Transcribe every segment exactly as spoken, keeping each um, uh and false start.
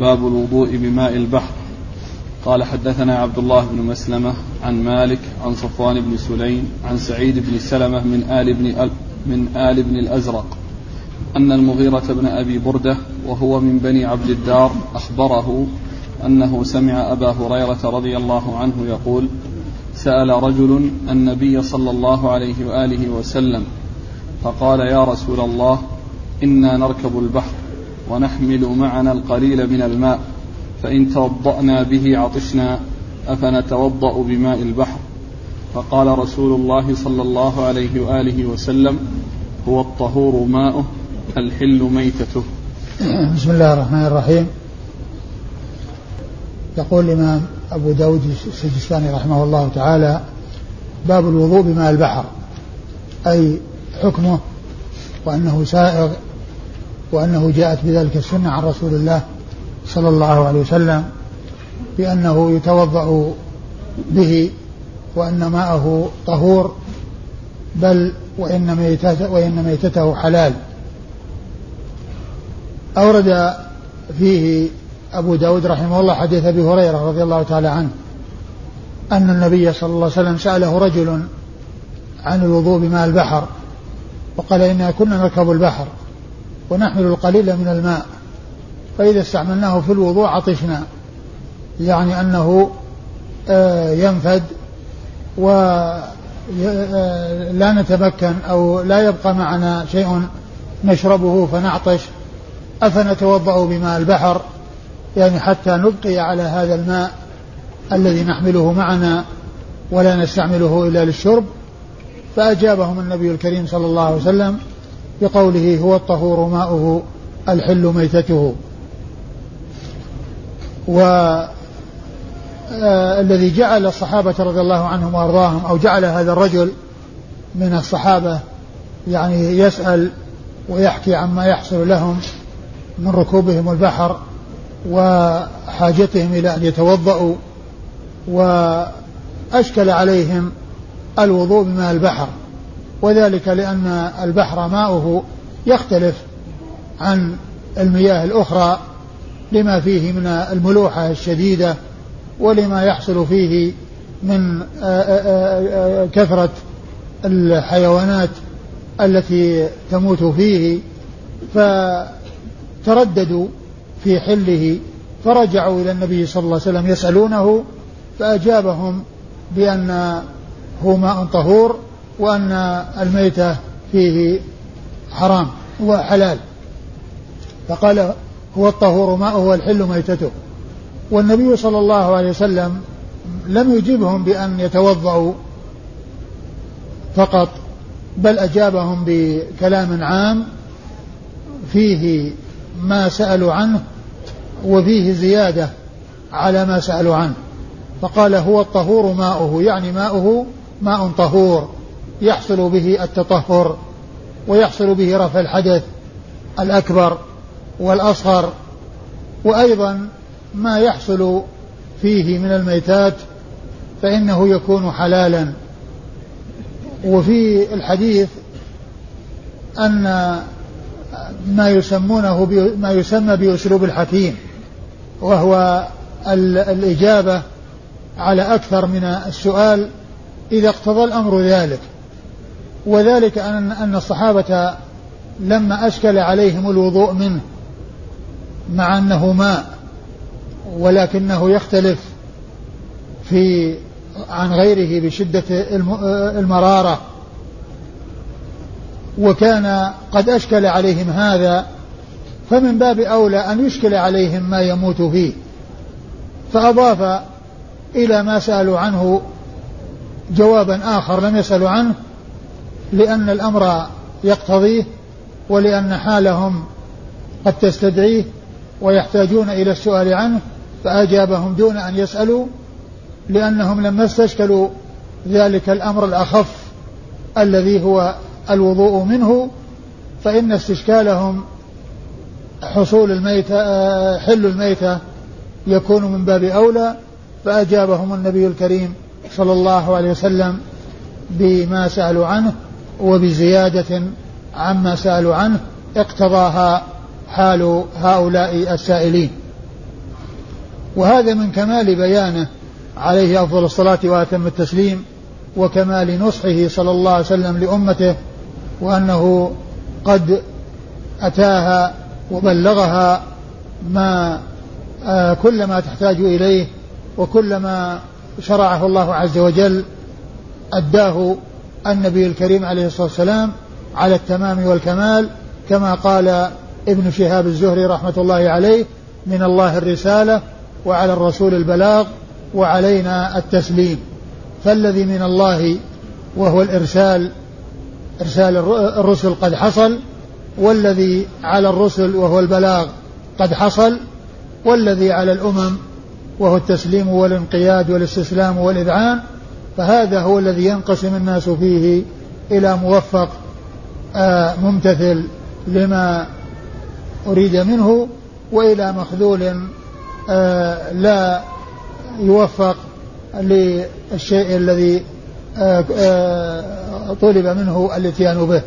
باب الوضوء بماء البحر. قال حدثنا عبد الله بن مسلمة عن مالك عن صفوان بن سليم عن سعيد بن سلمة من آل بن, من آل بن الأزرق أن المغيرة بن أبي بردة وهو من بني عبد الدار أخبره أنه سمع أبا هريرة رضي الله عنه يقول: سأل رجل النبي صلى الله عليه وآله وسلم فقال: يا رسول الله، إنا نركب البحر ونحمل معنا القليل من الماء، فإن توضأنا به عطشنا، أفنتوضأ بماء البحر؟ فقال رسول الله صلى الله عليه وآله وسلم: هو الطهور ماؤه الحل ميتته. بسم الله الرحمن الرحيم. يقول الإمام أبو داود السجستاني رحمه الله تعالى: باب الوضوء بماء البحر، أي حكمه وأنه سائغ، وأنه جاءت بذلك السنة عن رسول الله صلى الله عليه وسلم بأنه يتوضأ به، وأن ماءه طهور، بل وإن ميتته, وإن ميتته حلال. أورد فيه أبو داود رحمه الله حديث أبي هريرة رضي الله تعالى عنه أن النبي صلى الله عليه وسلم سأله رجل عن الوضوء بماء البحر، وقال: إنا كنا نركب البحر ونحمل القليل من الماء، فإذا استعملناه في الوضوء عطشنا، يعني أنه ينفد ولا نتمكن أو لا يبقى معنا شيء نشربه فنعطش، أفنتوضأ بماء البحر، يعني حتى نبقي على هذا الماء الذي نحمله معنا ولا نستعمله إلا للشرب. فأجابهم النبي الكريم صلى الله عليه وسلم بقوله: هو الطهور ماؤه الحل ميتته. والذي جعل الصحابة رضي الله عنهم وأرضاهم، أو جعل هذا الرجل من الصحابة يعني يسأل ويحكي عما يحصل لهم من ركوبهم البحر وحاجتهم إلى أن يتوضأوا، وأشكل عليهم الوضوء بماء البحر، وذلك لأن البحر ماؤه يختلف عن المياه الأخرى لما فيه من الملوحة الشديدة، ولما يحصل فيه من كثرة الحيوانات التي تموت فيه، فترددوا في حله، فرجعوا إلى النبي صلى الله عليه وسلم يسألونه، فأجابهم بأن هو ماء طهور، وأن الميتة فيه حرام وحلال، فقال: هو الطهور ماؤه والحل ميتته. والنبي صلى الله عليه وسلم لم يجيبهم بأن يتوضأوا فقط، بل أجابهم بكلام عام فيه ما سألوا عنه وفيه زيادة على ما سألوا عنه، فقال: هو الطهور ماؤه، يعني ماؤه ماء طهور يحصل به التطهر، ويحصل به رفع الحدث الأكبر والأصغر، وأيضا ما يحصل فيه من الميتات فإنه يكون حلالا. وفي الحديث أن ما يسمونه ما يسمى بأسلوب الحكيم، وهو الإجابة على أكثر من السؤال إذا اقتضى الأمر ذلك، وذلك أن الصحابة لما أشكل عليهم الوضوء منه مع أنه ماء ولكنه يختلف في عن غيره بشدة المرارة، وكان قد أشكل عليهم هذا، فمن باب أولى أن يشكل عليهم ما يموت فيه، فأضاف إلى ما سألوا عنه جوابا آخر لم يسألوا عنه، لأن الأمر يقتضيه، ولأن حالهم قد تستدعيه ويحتاجون إلى السؤال عنه، فأجابهم دون أن يسألوا، لأنهم لما استشكلوا ذلك الأمر الأخف الذي هو الوضوء منه، فإن استشكالهم حصول الميتة حل الميتة يكون من باب أولى، فأجابهم النبي الكريم صلى الله عليه وسلم بما سألوا عنه وبزيادة عما سألوا عنه اقتضاها حال هؤلاء السائلين. وهذا من كمال بيانه عليه أفضل الصلاة وأتم التسليم، وكمال نصحه صلى الله عليه وسلم لأمته، وأنه قد أتاها وبلغها ما آه كل ما تحتاج إليه، وكل ما شرعه الله عز وجل أداه النبي الكريم عليه الصلاة والسلام على التمام والكمال، كما قال ابن شهاب الزهري رحمة الله عليه: من الله الرسالة وعلى الرسول البلاغ وعلينا التسليم. فالذي من الله وهو الإرسال، إرسال الرسل قد حصل، والذي على الرسل وهو البلاغ قد حصل، والذي على الأمم وهو التسليم والانقياد والاستسلام والإذعان، فهذا هو الذي ينقسم الناس فيه إلى موفق آه ممتثل لما أريد منه، وإلى مخذول آه لا يوفق للشيء الذي آه آه طلب منه الاتيان به.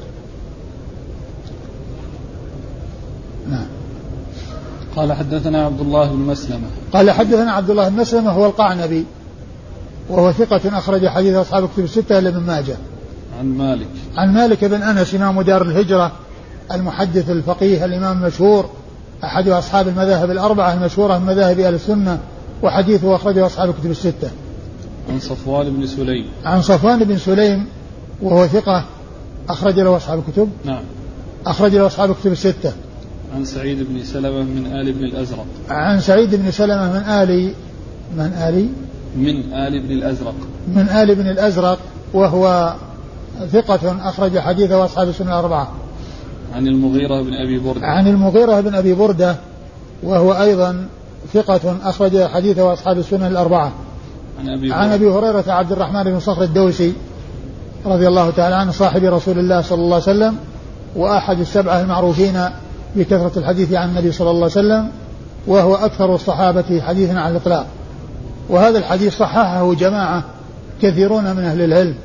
نعم. قال حدثنا عبد الله بن مسلمة. قال حدثنا عبد الله بن مسلمة هو القعنبي، وهو ثقة أخرج حديث أصحاب الكتب الستة إلا ابن ماجه. عن مالك. عن مالك بن أنس إمام دار الهجرة المحدث الفقيه الإمام المشهور، أحد أصحاب المذاهب الأربعة المشهورة من مذاهب أهل السنة، وحديثه أخرجه أصحاب الكتب الستة. عن صفوان بن سليم. عن صفوان بن سليم وهو ثقة أخرج له أصحاب الكتب. نعم. أخرج له أصحاب الكتب الستة. عن سعيد بن سلمة من آل بن الأزرق. عن سعيد بن سلمة من آل من آل من آل بن الأزرق. من آل بن الأزرق، وهو ثقة أخرج حديثه أصحاب السنة الأربعة. عن المغيرة بن أبي بردة. عن المغيرة بن أبي بردة، وهو أيضا ثقة أخرج حديثه أصحاب السنة الأربعة. عن أبي, عن أبي هريرة عبد الرحمن بن صخر الدوسي رضي الله تعالى عنه، صاحب رسول الله صلى الله عليه وسلم، وأحد السبعة المعروفين بكثرة الحديث عن النبي صلى الله عليه وسلم، وهو أكثر الصحابة حديثا على الإطلاق. وهذا الحديث صححه جماعة كثيرون من أهل العلم.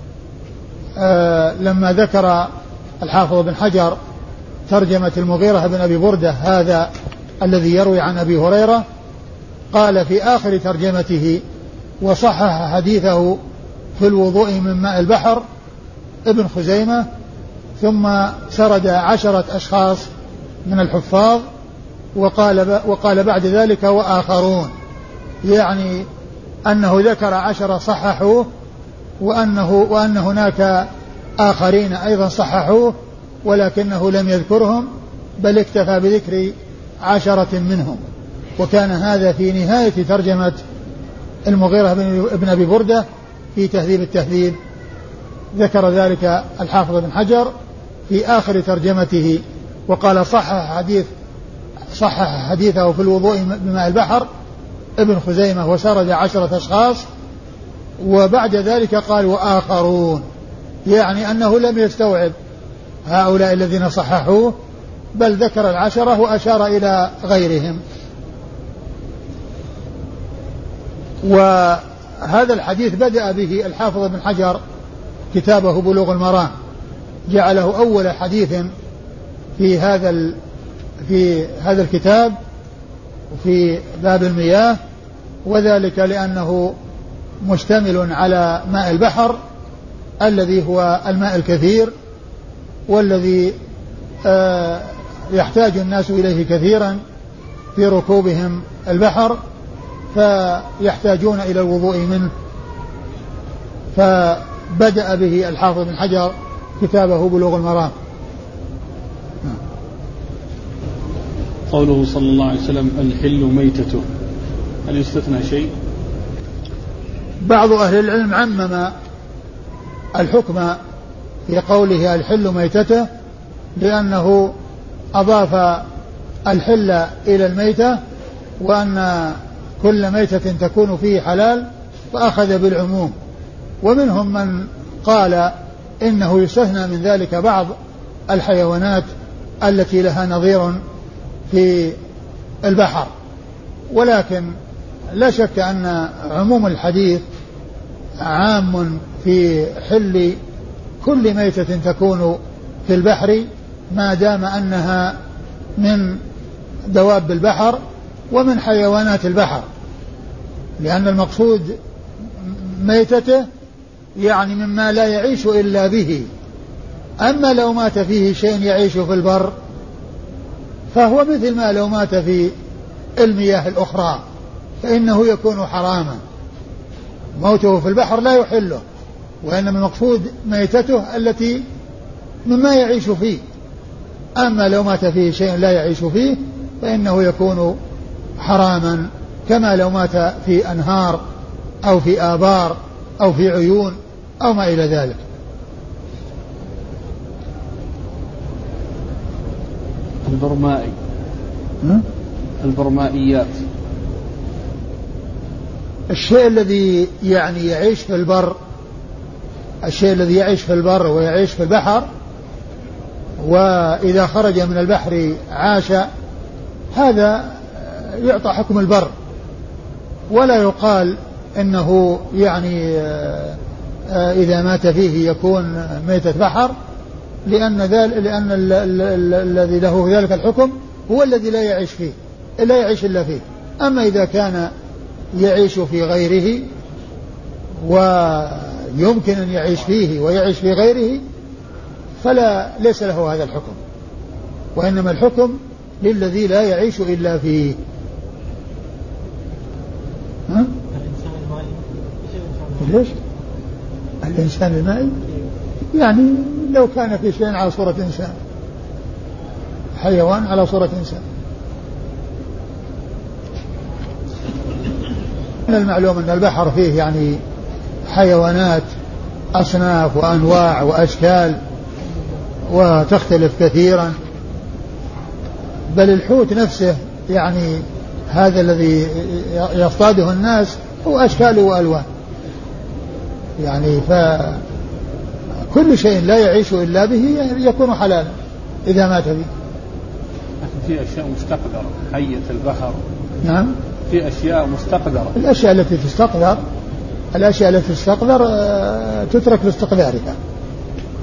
آه لما ذكر الحافظ بن حجر ترجمة المغيرة بن أبي بردة هذا الذي يروي عن أبي هريرة، قال في آخر ترجمته: وصحح حديثه في الوضوء من ماء البحر ابن خزيمة، ثم سرد عشرة أشخاص من الحفاظ، وقال, وقال بعد ذلك وآخرون، يعني أنه ذكر عشرة صححوه، وأنه وأن هناك آخرين أيضا صححوه ولكنه لم يذكرهم، بل اكتفى بذكر عشرة منهم. وكان هذا في نهاية ترجمة المغيرة بن أبي بردة في تهذيب التهذيب، ذكر ذلك الحافظ بن حجر في آخر ترجمته، وقال صحح حديث صحح حديثه في الوضوء بماء البحر ابن خزيمة، وسرد عشرة أشخاص، وبعد ذلك قال وآخرون، يعني أنه لم يستوعب هؤلاء الذين صححوه، بل ذكر العشرة وأشار إلى غيرهم. وهذا الحديث بدأ به الحافظ بن حجر كتابه بلوغ المرام، جعله أول حديث في هذا في هذا الكتاب في باب المياه، وذلك لأنه مشتمل على ماء البحر الذي هو الماء الكثير، والذي آه يحتاج الناس إليه كثيرا في ركوبهم البحر، فيحتاجون إلى الوضوء منه، فبدأ به الحافظ بن حجر كتابه بلوغ المرام. قوله صلى الله عليه وسلم الحل ميتته، هل يستثنى شيء؟ بعض أهل العلم عمم الحكم في قوله الحل ميتته، لأنه أضاف الحل إلى الميتة، وأن كل ميتة تكون فيه حلال، فأخذ بالعموم. ومنهم من قال إنه يستثنى من ذلك بعض الحيوانات التي لها نظير في البحر، ولكن لا شك أن عموم الحديث عام في حل كل ميتة تكون في البحر، ما دام أنها من دواب البحر ومن حيوانات البحر. لأن المقصود ميتته يعني مما لا يعيش إلا به. أما لو مات فيه شيء يعيش في البر فهو مثل ما لو مات في المياه الأخرى فإنه يكون حراما. موته في البحر لا يحله، وإنما المقصود ميتته التي مما يعيش فيه. أما لو مات فيه شيء لا يعيش فيه فإنه يكون حراما، كما لو مات في أنهار أو في آبار أو في عيون أو ما إلى ذلك. البرمائي البرمائيات الشيء الذي يعني يعيش في البر، الشيء الذي يعيش في البر ويعيش في البحر، وإذا خرج من البحر عاش، هذا يعطى حكم البر، ولا يقال إنه يعني إذا مات فيه يكون ميتة بحر، لأن ذلك لأن الذي له ذلك الحكم هو الذي لا يعيش فيه، لا يعيش إلا فيه. أما إذا كان يعيش في غيره ويمكن أن يعيش فيه ويعيش في غيره فلا ليس له هذا الحكم، وإنما الحكم للذي لا يعيش إلا فيه. ها؟ ليش؟ الإنسان المائي يعني لو كان في شيء على صورة إنسان، حيوان على صورة إنسان. من المعلوم أن البحر فيه يعني حيوانات أصناف وأنواع وأشكال وتختلف كثيرا، بل الحوت نفسه يعني هذا الذي يصطاده الناس هو أشكال وألوان، يعني فكل شيء لا يعيش إلا به يكون حلالا إذا مات به. في أشياء مستقدرة، حية البحر. نعم، في أشياء مستقدرة. الأشياء التي تستقدر الأشياء التي تستقدر تترك لاستقدارها.